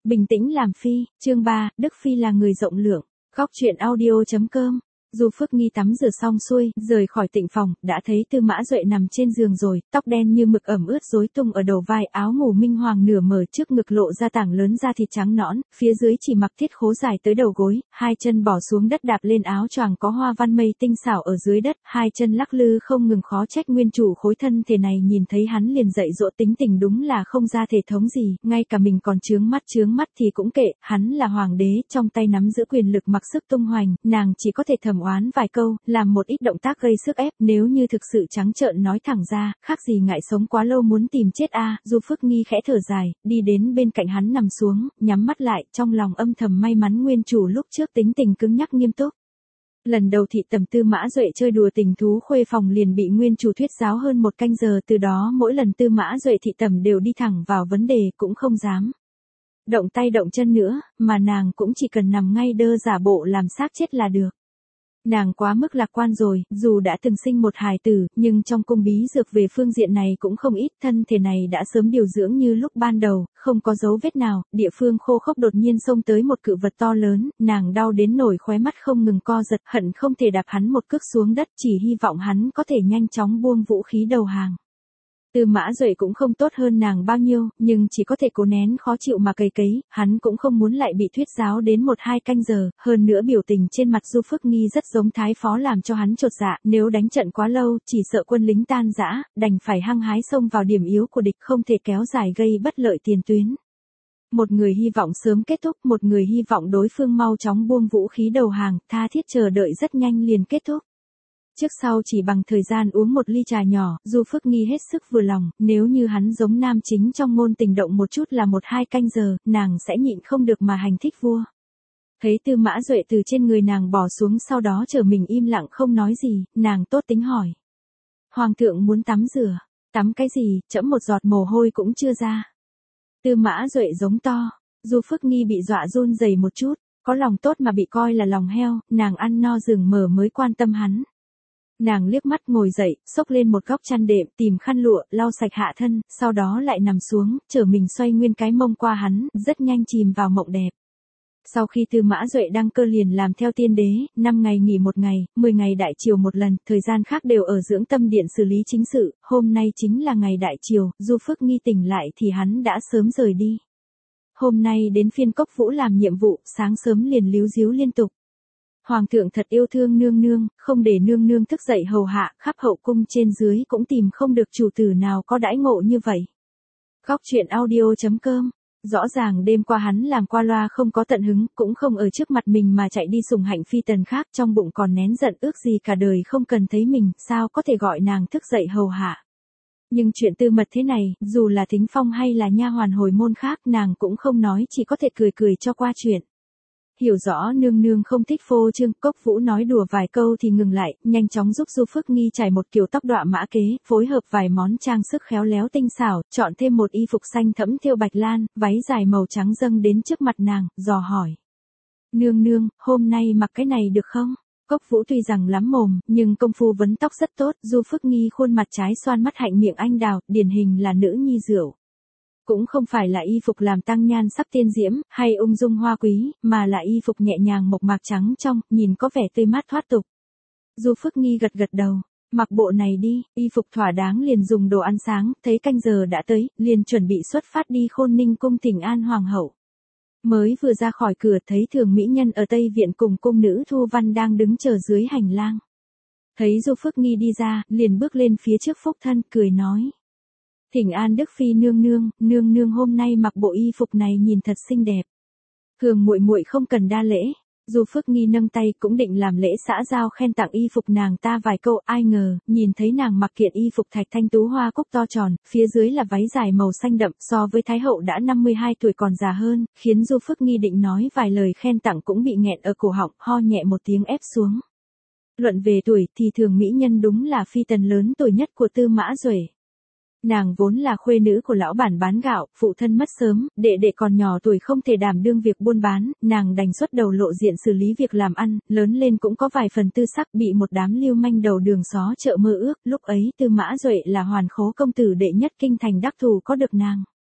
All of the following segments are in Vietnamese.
Bình tĩnh làm phi, chương 3, Đức Phi là người rộng lượng. Góc truyện audio.com. Du Phước Nghi tắm rửa xong xuôi, rời khỏi tịnh phòng, đã thấy Tư Mã Duệ nằm trên giường rồi, tóc đen như mực ẩm ướt rối tung ở đầu vai, áo ngủ minh hoàng nửa mở trước ngực lộ ra tảng lớn da thịt trắng nõn, phía dưới chỉ mặc thiết khố dài tới đầu gối, hai chân bỏ xuống đất đạp lên áo choàng có hoa văn mây tinh xảo ở dưới đất, hai chân lắc lư không ngừng, khó trách nguyên chủ khối thân thể này nhìn thấy hắn liền dạy dỗ, tính tình đúng là không ra thể thống gì, ngay cả mình còn chướng mắt thì cũng kệ, hắn là hoàng đế, trong tay nắm giữ quyền lực mặc sức tung hoành, nàng chỉ có thể thầm oán vài câu, làm một ít động tác gây sức ép, nếu như thực sự trắng trợn nói thẳng ra, khác gì ngại sống quá lâu muốn tìm chết a. Du Phước Nghi khẽ thở dài, đi đến bên cạnh hắn nằm xuống, nhắm mắt lại, trong lòng âm thầm may mắn nguyên chủ lúc trước tính tình cứng nhắc nghiêm túc. Lần đầu thị tầm Tư Mã Duệ chơi đùa tình thú khuê phòng liền bị nguyên chủ thuyết giáo hơn một canh giờ, từ đó mỗi lần Tư Mã Duệ thị tầm đều đi thẳng vào vấn đề, cũng không dám động tay động chân nữa, mà nàng cũng chỉ cần nằm ngay đơ giả bộ làm xác chết là được. Nàng quá mức lạc quan rồi, dù đã từng sinh một hài tử, nhưng trong cung bí dược về phương diện này cũng không ít, thân thể này đã sớm điều dưỡng như lúc ban đầu, không có dấu vết nào, địa phương khô khốc đột nhiên xông tới một cự vật to lớn, nàng đau đến nổi khóe mắt không ngừng co giật, hận không thể đạp hắn một cước xuống đất, chỉ hy vọng hắn có thể nhanh chóng buông vũ khí đầu hàng. Tư Mã Duệ cũng không tốt hơn nàng bao nhiêu, nhưng chỉ có thể cố nén khó chịu mà cày cấy, hắn cũng không muốn lại bị thuyết giáo đến 1-2 canh giờ, hơn nữa biểu tình trên mặt Du Phước Nghi rất giống thái phó làm cho hắn chột dạ, nếu đánh trận quá lâu, chỉ sợ quân lính tan rã, đành phải hăng hái xông vào điểm yếu của địch, không thể kéo dài gây bất lợi tiền tuyến. Một người hy vọng sớm kết thúc, một người hy vọng đối phương mau chóng buông vũ khí đầu hàng, tha thiết chờ đợi rất nhanh liền kết thúc. Trước sau chỉ bằng thời gian uống một ly trà nhỏ, Du Phước Nghi hết sức vừa lòng, nếu như hắn giống nam chính trong ngôn tình động một chút là 1-2 canh giờ, nàng sẽ nhịn không được mà hành thích vua. Thấy Tư Mã Duệ từ trên người nàng bỏ xuống, sau đó chờ mình im lặng không nói gì, nàng tốt tính hỏi. Hoàng thượng muốn tắm rửa, tắm cái gì, trẫm một giọt mồ hôi cũng chưa ra. Tư Mã Duệ giống to, Du Phước Nghi bị dọa run rẩy một chút, có lòng tốt mà bị coi là lòng heo, nàng ăn no rừng mờ mới quan tâm hắn. Nàng liếc mắt ngồi dậy, xốc lên một góc chăn đệm, tìm khăn lụa, lau sạch hạ thân, sau đó lại nằm xuống, trở mình xoay nguyên cái mông qua hắn, rất nhanh chìm vào mộng đẹp. Sau khi Tư Mã Duệ đăng cơ liền làm theo tiên đế, 5 ngày nghỉ 1 ngày, 10 ngày đại triều một lần, thời gian khác đều ở dưỡng tâm điện xử lý chính sự, hôm nay chính là ngày đại triều, Du Phước Nghi tỉnh lại thì hắn đã sớm rời đi. Hôm nay đến phiên Cốc Vũ làm nhiệm vụ, sáng sớm liền líu ríu liên tục. Hoàng thượng thật yêu thương nương nương, không để nương nương thức dậy hầu hạ, khắp hậu cung trên dưới cũng tìm không được chủ tử nào có đãi ngộ như vậy. Góc truyện audio.com. Rõ ràng đêm qua hắn làm qua loa không có tận hứng, cũng không ở trước mặt mình mà chạy đi sủng hạnh phi tần khác, trong bụng còn nén giận ước gì cả đời không cần thấy mình, sao có thể gọi nàng thức dậy hầu hạ. Nhưng chuyện tư mật thế này, dù là Thính Phong hay là nha hoàn hồi môn khác, nàng cũng không nói, chỉ có thể cười cười cho qua chuyện. Hiểu rõ nương nương không thích phô trương, Cốc Vũ nói đùa vài câu thì ngừng lại, nhanh chóng giúp Du Phước Nghi trải một kiểu tóc đọa mã kế, phối hợp vài món trang sức khéo léo tinh xảo, chọn thêm một y phục xanh thẫm thêu bạch lan, váy dài màu trắng dâng đến trước mặt nàng, dò hỏi. Nương nương, hôm nay mặc cái này được không? Cốc Vũ tuy rằng lắm mồm, nhưng công phu vấn tóc rất tốt, Du Phước Nghi khuôn mặt trái xoan mắt hạnh miệng anh đào, điển hình là nữ nhi rượu. Cũng không phải là y phục làm tăng nhan sắc tiên diễm, hay ung dung hoa quý, mà là y phục nhẹ nhàng mộc mạc trắng trong, nhìn có vẻ tươi mát thoát tục. Du Phước Nghi gật gật đầu, mặc bộ này đi, y phục thỏa đáng liền dùng đồ ăn sáng, thấy canh giờ đã tới, liền chuẩn bị xuất phát đi Khôn Ninh cung thỉnh an hoàng hậu. Mới vừa ra khỏi cửa thấy Thường mỹ nhân ở Tây viện cùng cung nữ Thu Văn đang đứng chờ dưới hành lang. Thấy Du Phước Nghi đi ra, liền bước lên phía trước phúc thân, cười nói. Thỉnh an Đức Phi nương nương hôm nay mặc bộ y phục này nhìn thật xinh đẹp. Thường muội muội không cần đa lễ. Du Phước Nghi nâng tay cũng định làm lễ xã giao khen tặng y phục nàng ta vài câu, ai ngờ, nhìn thấy nàng mặc kiện y phục thạch thanh tú hoa cúc to tròn, phía dưới là váy dài màu xanh đậm, so với Thái hậu đã 52 tuổi còn già hơn, khiến Du Phước Nghi định nói vài lời khen tặng cũng bị nghẹn ở cổ họng, ho nhẹ một tiếng ép xuống. Luận về tuổi thì Thường mỹ nhân đúng là phi tần lớn tuổi nhất của Tư Mã Duệ. Nàng vốn là khuê nữ của lão bản bán gạo, phụ thân mất sớm, đệ đệ còn nhỏ tuổi không thể đảm đương việc buôn bán, nàng đành xuất đầu lộ diện xử lý việc làm ăn, lớn lên cũng có vài phần tư sắc, bị một đám lưu manh đầu đường xó chợ mơ ước, lúc ấy Tư Mã Duệ là hoàn khố công tử đệ nhất kinh thành đắc thù có được nàng.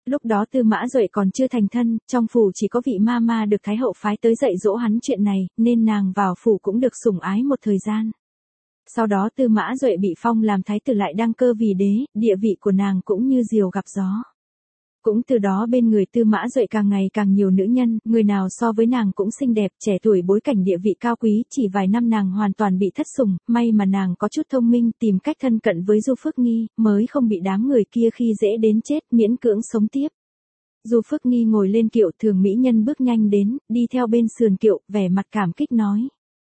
Lúc đó Tư Mã Duệ còn chưa thành thân, trong phủ chỉ có vị ma ma được Thái hậu phái tới dạy dỗ hắn chuyện này, nên nàng vào phủ cũng được sủng ái một thời gian. Sau đó Tư Mã Duệ bị phong làm thái tử lại đăng cơ vì đế, địa vị của nàng cũng như diều gặp gió. Cũng từ đó bên người Tư Mã Duệ càng ngày càng nhiều nữ nhân, người nào so với nàng cũng xinh đẹp, trẻ tuổi, bối cảnh địa vị cao quý, chỉ vài năm nàng hoàn toàn bị thất sủng, may mà nàng có chút thông minh, tìm cách thân cận với Du Phước Nghi, mới không bị đám người kia khi dễ đến chết, miễn cưỡng sống tiếp. Du Phước Nghi ngồi lên kiệu, Thường mỹ nhân bước nhanh đến, đi theo bên sườn kiệu, vẻ mặt cảm kích nói.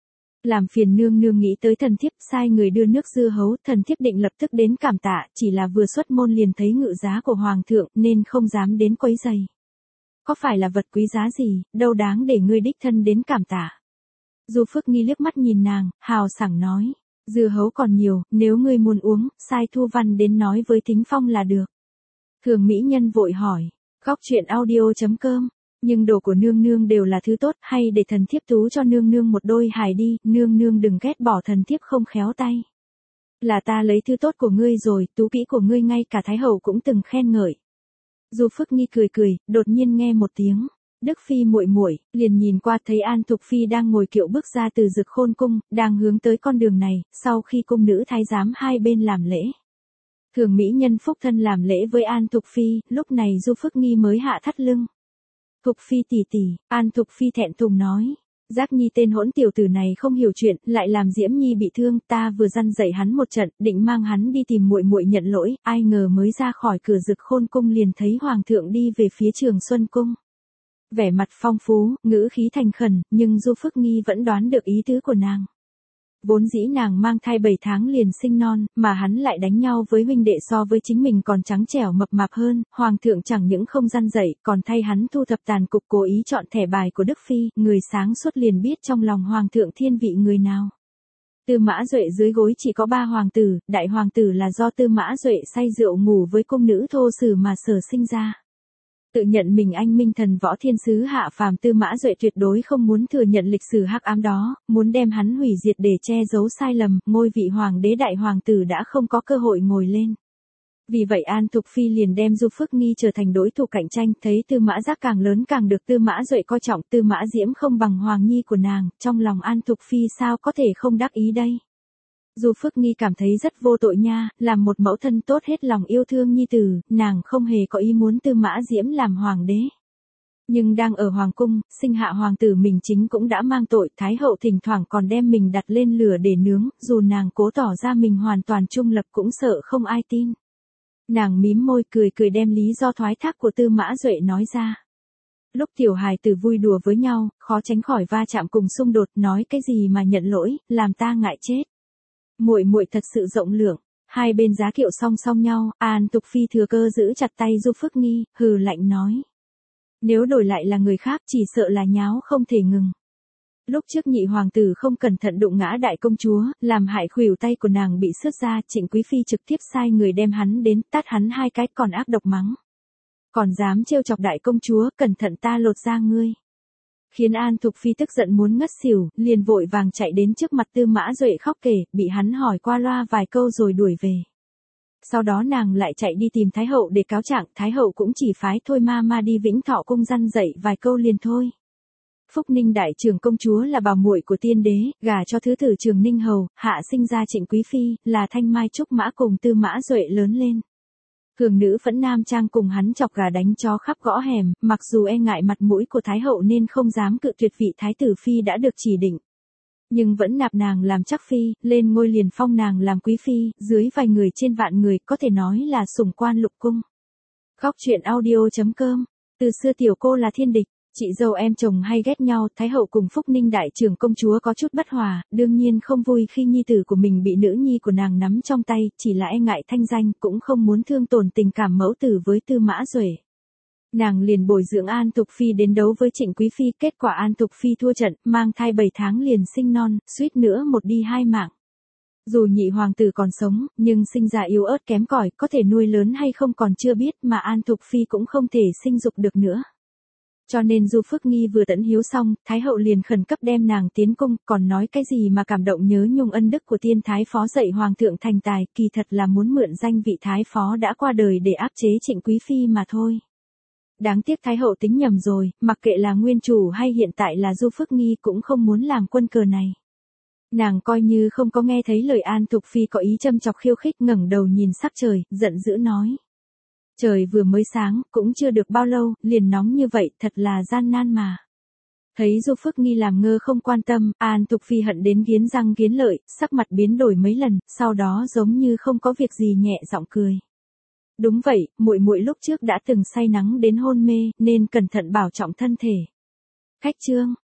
Làm phiền nương nương nghĩ tới thần thiếp, sai người đưa nước dưa hấu, thần thiếp định lập tức đến cảm tạ, chỉ là vừa xuất môn liền thấy ngự giá của hoàng thượng, nên không dám đến quấy giày. Có phải là vật quý giá gì, đâu đáng để ngươi đích thân đến cảm tạ. Du Phước Nghi liếc mắt nhìn nàng, hào sảng nói, dưa hấu còn nhiều, nếu ngươi muốn uống, sai Thu Văn đến nói với Thính Phong là được. Thường mỹ nhân vội hỏi, góc truyện audio.com. Nhưng đồ của nương nương đều là thứ tốt, hay để thần thiếp tú cho nương nương một đôi hài đi, nương nương đừng ghét bỏ thần thiếp không khéo tay. Là ta lấy thứ tốt của ngươi rồi, tú kỹ của ngươi ngay cả Thái hậu cũng từng khen ngợi. Du Phước Nghi cười cười, đột nhiên nghe một tiếng, Đức Phi muội muội, liền nhìn qua thấy An Thục Phi đang ngồi kiệu bước ra từ Dực Khôn cung, đang hướng tới con đường này, sau khi cung nữ thái giám hai bên làm lễ. Thường mỹ nhân phúc thân làm lễ với An Thục Phi, lúc này Du Phước Nghi mới hạ thắt lưng. Thục Phi tỷ tỷ, An Thục Phi thẹn thùng nói, Giác Nhi tên hỗn tiểu tử này không hiểu chuyện, lại làm Diễm Nhi bị thương, ta vừa răn dạy hắn một trận, định mang hắn đi tìm muội muội nhận lỗi, ai ngờ mới ra khỏi cửa Dực Khôn cung liền thấy hoàng thượng đi về phía Trường Xuân cung. Vẻ mặt phong phú, ngữ khí thành khẩn, nhưng Du Phước Nghi vẫn đoán được ý tứ của nàng. Vốn dĩ nàng mang thai 7 tháng liền sinh non, mà hắn lại đánh nhau với huynh đệ so với chính mình còn trắng trẻo mập mạp hơn, hoàng thượng chẳng những không răn dạy, còn thay hắn thu thập tàn cục, cố ý chọn thẻ bài của Đức Phi, người sáng suốt liền biết trong lòng hoàng thượng thiên vị người nào. Tư Mã Duệ dưới gối chỉ có 3 hoàng tử, đại hoàng tử là do Tư Mã Duệ say rượu ngủ với cung nữ thô sử mà sở sinh ra. Tự nhận mình anh minh thần võ thiên sứ hạ phàm, Tư Mã Duệ tuyệt đối không muốn thừa nhận lịch sử hắc ám đó, muốn đem hắn hủy diệt để che giấu sai lầm, ngôi vị hoàng đế đại hoàng tử đã không có cơ hội ngồi lên. Vì vậy An Thục Phi liền đem Du Phước Nghi trở thành đối thủ cạnh tranh, thấy Tư Mã Giác càng lớn càng được Tư Mã Duệ coi trọng, Tư Mã Diễm không bằng hoàng nhi của nàng, trong lòng An Thục Phi sao có thể không đắc ý đây. Du Phước Nghi cảm thấy rất vô tội nha, làm một mẫu thân tốt hết lòng yêu thương nhi tử, nàng không hề có ý muốn Tư Mã Diễm làm hoàng đế. Nhưng đang ở hoàng cung, sinh hạ hoàng tử mình chính cũng đã mang tội, Thái hậu thỉnh thoảng còn đem mình đặt lên lửa để nướng, dù nàng cố tỏ ra mình hoàn toàn trung lập cũng sợ không ai tin. Nàng mím môi cười cười đem lý do thoái thác của Tư Mã Duệ nói ra. Lúc tiểu hài tử vui đùa với nhau, khó tránh khỏi va chạm cùng xung đột, nói cái gì mà nhận lỗi, làm ta ngại chết. Muội muội thật sự rộng lượng. Hai bên giá kiệu song song nhau, An Thục Phi thừa cơ giữ chặt tay Du Phước Nghi, hừ lạnh nói. Nếu đổi lại là người khác chỉ sợ là nháo không thể ngừng. Lúc trước nhị hoàng tử không cẩn thận đụng ngã đại công chúa, làm hại khuỷu tay của nàng bị xước ra, Trịnh Quý Phi trực tiếp sai người đem hắn đến, tát hắn 2 cái, còn ác độc mắng. Còn dám trêu chọc đại công chúa, cẩn thận ta lột da ngươi. Khiến An Thục Phi tức giận muốn ngất xỉu, liền vội vàng chạy đến trước mặt Tư Mã Duệ khóc kể, bị hắn hỏi qua loa vài câu rồi đuổi về. Sau đó nàng lại chạy đi tìm Thái hậu để cáo trạng, Thái hậu cũng chỉ phái thôi ma ma đi Vĩnh Thọ cung răn dạy vài câu liền thôi. Phúc Ninh đại trưởng công chúa là bà muội của tiên đế, gả cho thứ tử Trường Ninh hầu, hạ sinh ra Trịnh Quý Phi, là thanh mai trúc mã cùng Tư Mã Duệ lớn lên. Cường nữ phẫn nam trang cùng hắn chọc gà đánh chó khắp gõ hẻm, mặc dù e ngại mặt mũi của Thái hậu nên không dám cự tuyệt vị Thái tử Phi đã được chỉ định. Nhưng vẫn nạp nàng làm chắc Phi, lên ngôi liền phong nàng làm Quý Phi, dưới vài người trên vạn người, có thể nói là sủng quan lục cung. Góc truyện audio.com, từ xưa tiểu cô là thiên địch. Chị dâu em chồng hay ghét nhau, Thái hậu cùng Phúc Ninh đại trưởng công chúa có chút bất hòa, đương nhiên không vui khi nhi tử của mình bị nữ nhi của nàng nắm trong tay, chỉ là e ngại thanh danh, cũng không muốn thương tổn tình cảm mẫu tử với Tư Mã Duệ. Nàng liền bồi dưỡng An Thục Phi đến đấu với Trịnh Quý Phi, kết quả An Thục Phi thua trận, mang thai 7 tháng liền sinh non, suýt nữa một đi hai mạng. Dù nhị hoàng tử còn sống, nhưng sinh ra yếu ớt kém cỏi, có thể nuôi lớn hay không còn chưa biết, mà An Thục Phi cũng không thể sinh dục được nữa. Cho nên Du Phước Nghi vừa tẫn hiếu xong, Thái hậu liền khẩn cấp đem nàng tiến cung, còn nói cái gì mà cảm động nhớ nhung ân đức của tiên thái phó dạy hoàng thượng thành tài, kỳ thật là muốn mượn danh vị thái phó đã qua đời để áp chế Trịnh Quý Phi mà thôi. Đáng tiếc Thái hậu tính nhầm rồi, mặc kệ là nguyên chủ hay hiện tại là Du Phước Nghi cũng không muốn làm quân cờ này. Nàng coi như không có nghe thấy lời An Thục Phi có ý châm chọc khiêu khích, ngẩng đầu nhìn sắc trời, giận dữ nói. Trời vừa mới sáng, cũng chưa được bao lâu, liền nóng như vậy, thật là gian nan mà. Thấy Du Phước Nghi làm ngơ không quan tâm, An Thục Phi hận đến nghiến răng nghiến lợi, sắc mặt biến đổi mấy lần, sau đó giống như không có việc gì nhẹ giọng cười. Đúng vậy, muội muội lúc trước đã từng say nắng đến hôn mê, nên cẩn thận bảo trọng thân thể. Khách trương,